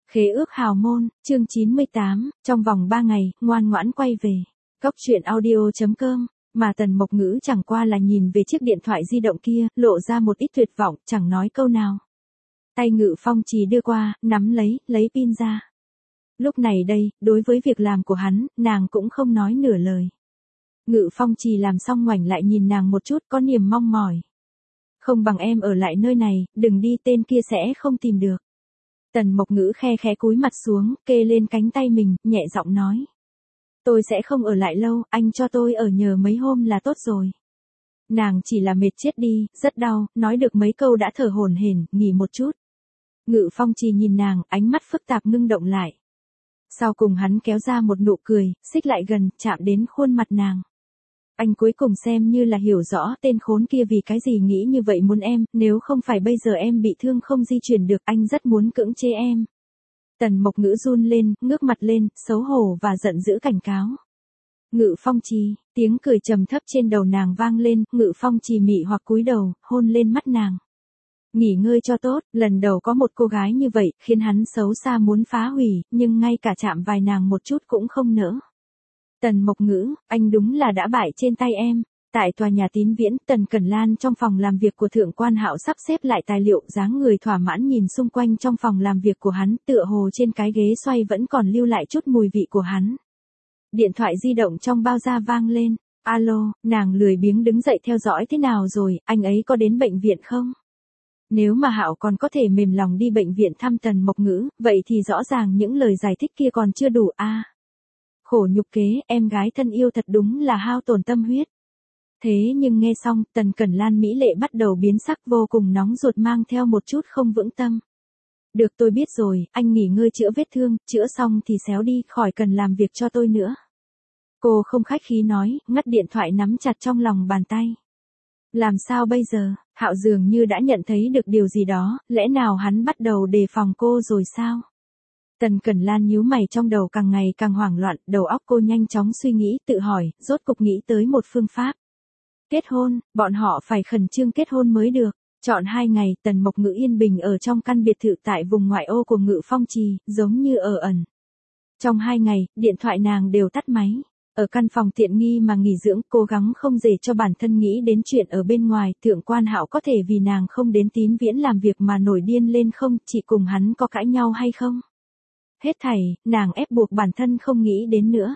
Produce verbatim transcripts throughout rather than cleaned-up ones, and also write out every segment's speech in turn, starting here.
Khế ước hào môn, chương chín mươi tám, trong vòng ba ngày, ngoan ngoãn quay về. Cốc truyện audio chấm com, mà Tần Mộc Ngữ chẳng qua là nhìn về chiếc điện thoại di động kia, lộ ra một ít tuyệt vọng, chẳng nói câu nào. Tay Ngự Phong Trì đưa qua, nắm lấy, lấy pin ra. Lúc này đây, đối với việc làm của hắn, nàng cũng không nói nửa lời. Ngự Phong Trì làm xong ngoảnh lại nhìn nàng một chút, có niềm mong mỏi. Không bằng em ở lại nơi này, đừng đi, tên kia sẽ không tìm được. Tần Mộc Ngữ khe khẽ cúi mặt xuống, kê lên cánh tay mình, nhẹ giọng nói. Tôi sẽ không ở lại lâu, anh cho tôi ở nhờ mấy hôm là tốt rồi. Nàng chỉ là mệt chết đi, rất đau, nói được mấy câu đã thở hổn hển, nghỉ một chút. Ngự Phong Trì nhìn nàng, ánh mắt phức tạp ngưng động lại. Sau cùng hắn kéo ra một nụ cười, xích lại gần, chạm đến khuôn mặt nàng. Anh cuối cùng xem như là hiểu rõ tên khốn kia vì cái gì nghĩ như vậy muốn em, nếu không phải bây giờ em bị thương không di chuyển được, anh rất muốn cưỡng chế em. Tần Mộc Ngữ run lên, ngước mặt lên, xấu hổ và giận dữ cảnh cáo. Ngự Phong Trì, tiếng cười trầm thấp trên đầu nàng vang lên, Ngự Phong Trì mị hoặc cúi đầu, hôn lên mắt nàng. Nghỉ ngơi cho tốt, lần đầu có một cô gái như vậy, khiến hắn xấu xa muốn phá hủy, nhưng ngay cả chạm vài nàng một chút cũng không nỡ. Tần Mộc Ngữ, anh đúng là đã bại trên tay em. Tại tòa nhà Tín Viễn, Tần Cẩn Lan trong phòng làm việc của Thượng Quan Hạo sắp xếp lại tài liệu, dáng người thỏa mãn nhìn xung quanh trong phòng làm việc của hắn, tựa hồ trên cái ghế xoay vẫn còn lưu lại chút mùi vị của hắn. Điện thoại di động trong bao da vang lên, alo, nàng lười biếng đứng dậy theo dõi thế nào rồi, anh ấy có đến bệnh viện không? Nếu mà Hạo còn có thể mềm lòng đi bệnh viện thăm Tần Mộc Ngữ, vậy thì rõ ràng những lời giải thích kia còn chưa đủ a. À, khổ nhục kế, em gái thân yêu thật đúng là hao tổn tâm huyết. Thế nhưng nghe xong, Tần Cẩn Lan mỹ lệ bắt đầu biến sắc, vô cùng nóng ruột, mang theo một chút không vững tâm. Được, tôi biết rồi, anh nghỉ ngơi chữa vết thương, chữa xong thì xéo đi, khỏi cần làm việc cho tôi nữa. Cô không khách khí nói, ngắt điện thoại nắm chặt trong lòng bàn tay. Làm sao bây giờ? Hạo dường như đã nhận thấy được điều gì đó, lẽ nào hắn bắt đầu đề phòng cô rồi sao? Tần Cẩn Lan nhíu mày, trong đầu càng ngày càng hoảng loạn, đầu óc cô nhanh chóng suy nghĩ, tự hỏi, rốt cục nghĩ tới một phương pháp. Kết hôn, bọn họ phải khẩn trương kết hôn mới được. Chọn hai ngày, Tần Mộc Ngữ yên bình ở trong căn biệt thự tại vùng ngoại ô của Ngự Phong Trì, giống như ở ẩn. Trong hai ngày, điện thoại nàng đều tắt máy. Ở căn phòng tiện nghi mà nghỉ dưỡng, cố gắng không để cho bản thân nghĩ đến chuyện ở bên ngoài. Thượng Quan Hạo có thể vì nàng không đến Tín Viễn làm việc mà nổi điên lên không, chỉ cùng hắn có cãi nhau hay không? Hết thảy, nàng ép buộc bản thân không nghĩ đến nữa.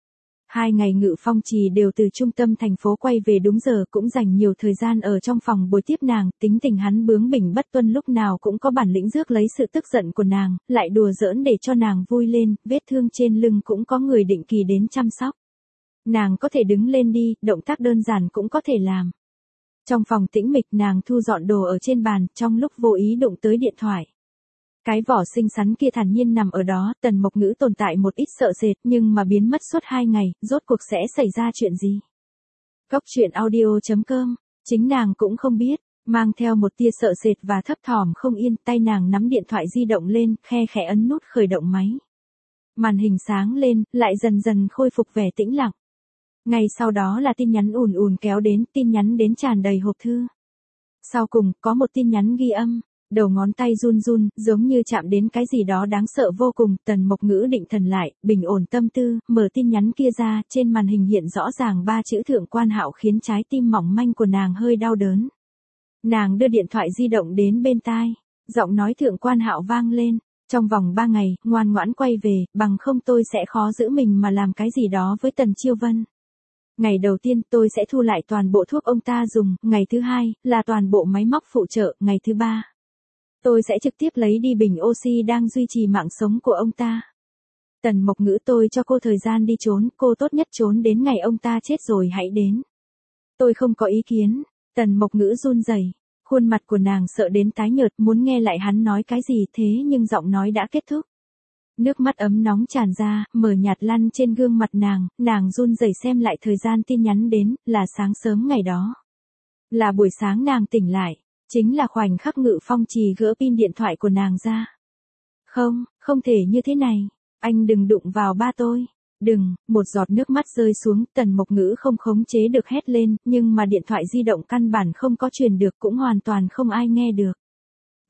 Hai ngày Ngự Phong Trì đều từ trung tâm thành phố quay về đúng giờ, cũng dành nhiều thời gian ở trong phòng bồi tiếp nàng, tính tình hắn bướng bỉnh bất tuân, lúc nào cũng có bản lĩnh rước lấy sự tức giận của nàng, lại đùa giỡn để cho nàng vui lên, vết thương trên lưng cũng có người định kỳ đến chăm sóc. Nàng có thể đứng lên đi, động tác đơn giản cũng có thể làm. Trong phòng tĩnh mịch, nàng thu dọn đồ ở trên bàn, trong lúc vô ý đụng tới điện thoại. Cái vỏ xinh xắn kia thản nhiên nằm ở đó, Tần Mộc Ngữ tồn tại một ít sợ sệt, nhưng mà biến mất suốt hai ngày, rốt cuộc sẽ xảy ra chuyện gì? Cốc truyện audio chấm com, chính nàng cũng không biết, mang theo một tia sợ sệt và thấp thỏm không yên, tay nàng nắm điện thoại di động lên, khe khẽ ấn nút khởi động máy. Màn hình sáng lên, lại dần dần khôi phục vẻ tĩnh lặng. Ngay sau đó là tin nhắn ùn ùn kéo đến, tin nhắn đến tràn đầy hộp thư. Sau cùng, có một tin nhắn ghi âm. Đầu ngón tay run run, giống như chạm đến cái gì đó đáng sợ vô cùng. Tần Mộc Ngữ định thần lại, bình ổn tâm tư, mở tin nhắn kia ra, trên màn hình hiện rõ ràng ba chữ Thượng Quan Hạo, khiến trái tim mỏng manh của nàng hơi đau đớn. Nàng đưa điện thoại di động đến bên tai, giọng nói Thượng Quan Hạo vang lên, trong vòng ba ngày, ngoan ngoãn quay về, bằng không tôi sẽ khó giữ mình mà làm cái gì đó với Tần Chiêu Vân. Ngày đầu tiên tôi sẽ thu lại toàn bộ thuốc ông ta dùng, ngày thứ hai, là toàn bộ máy móc phụ trợ, ngày thứ ba. Tôi sẽ trực tiếp lấy đi bình oxy đang duy trì mạng sống của ông ta. Tần Mộc Ngữ, tôi cho cô thời gian đi trốn, cô tốt nhất trốn đến ngày ông ta chết rồi hãy đến. Tôi không có ý kiến. Tần Mộc Ngữ run rẩy, khuôn mặt của nàng sợ đến tái nhợt, muốn nghe lại hắn nói cái gì, thế nhưng giọng nói đã kết thúc. Nước mắt ấm nóng tràn ra, mờ nhạt lăn trên gương mặt nàng, nàng run rẩy xem lại thời gian tin nhắn đến, là sáng sớm ngày đó. Là buổi sáng nàng tỉnh lại. Chính là khoảnh khắc Ngự Phong Trì gỡ pin điện thoại của nàng ra. Không, không thể như thế này. Anh đừng đụng vào ba tôi. Đừng, một giọt nước mắt rơi xuống, Tần Mộc Ngữ không khống chế được hét lên, nhưng mà điện thoại di động căn bản không có truyền được, cũng hoàn toàn không ai nghe được.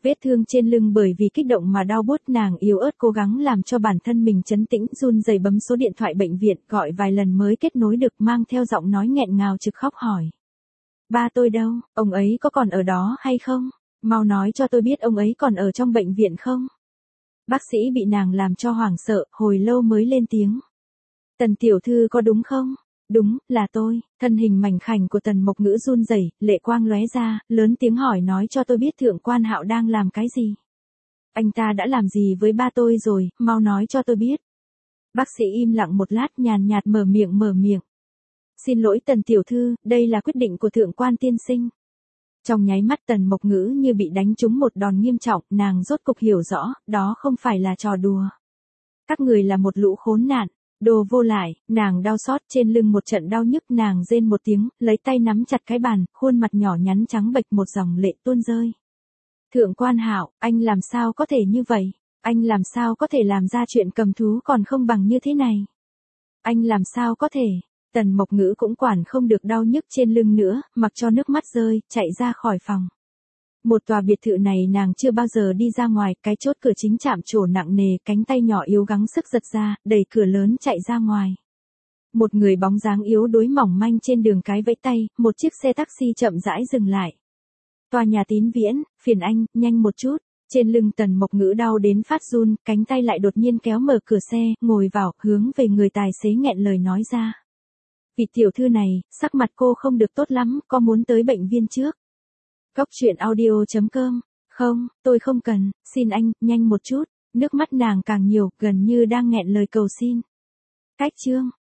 Vết thương trên lưng bởi vì kích động mà đau buốt, nàng yếu ớt cố gắng làm cho bản thân mình trấn tĩnh, run rẩy bấm số điện thoại bệnh viện, gọi vài lần mới kết nối được, mang theo giọng nói nghẹn ngào trực khóc hỏi. Ba tôi đâu, ông ấy có còn ở đó hay không? Mau nói cho tôi biết ông ấy còn ở trong bệnh viện không? Bác sĩ bị nàng làm cho hoảng sợ, hồi lâu mới lên tiếng. Tần tiểu thư có đúng không? Đúng, là tôi. Thân hình mảnh khảnh của Tần Mộc Ngữ run rẩy, lệ quang lóe ra, lớn tiếng hỏi, nói cho tôi biết Thượng quan Hạo đang làm cái gì? Anh ta đã làm gì với ba tôi rồi, mau nói cho tôi biết. Bác sĩ im lặng một lát, nhàn nhạt mở miệng mở miệng. Xin lỗi Tần tiểu thư, đây là quyết định của Thượng quan tiên sinh. Trong nháy mắt Tần Mộc Ngữ như bị đánh trúng một đòn nghiêm trọng, nàng rốt cục hiểu rõ, đó không phải là trò đùa. Các người là một lũ khốn nạn. Đồ vô lại, nàng đau xót, trên lưng một trận đau nhức, nàng rên một tiếng, lấy tay nắm chặt cái bàn, khuôn mặt nhỏ nhắn trắng bệch, một dòng lệ tuôn rơi. Thượng quan Hạo, anh làm sao có thể như vậy? Anh làm sao có thể làm ra chuyện cầm thú còn không bằng như thế này? Anh làm sao có thể? Tần Mộc Ngữ cũng quản không được đau nhức trên lưng nữa, mặc cho nước mắt rơi, chạy ra khỏi phòng. Một tòa biệt thự này nàng chưa bao giờ đi ra ngoài, cái chốt cửa chính chạm trổ nặng nề, cánh tay nhỏ yếu gắng sức giật ra, đẩy cửa lớn chạy ra ngoài. Một người bóng dáng yếu đuối mỏng manh trên đường cái vẫy tay, một chiếc xe taxi chậm rãi dừng lại. Tòa nhà Tín Viễn, phiền anh, nhanh một chút. Trên lưng Tần Mộc Ngữ đau đến phát run, cánh tay lại đột nhiên kéo mở cửa xe, ngồi vào, hướng về người tài xế nghẹn lời nói ra. Vị tiểu thư này, sắc mặt cô không được tốt lắm, có muốn tới bệnh viện trước? Góc truyện audio chấm com. Không, tôi không cần, xin anh, nhanh một chút. Nước mắt nàng càng nhiều, gần như đang nghẹn lời cầu xin. Cách chương.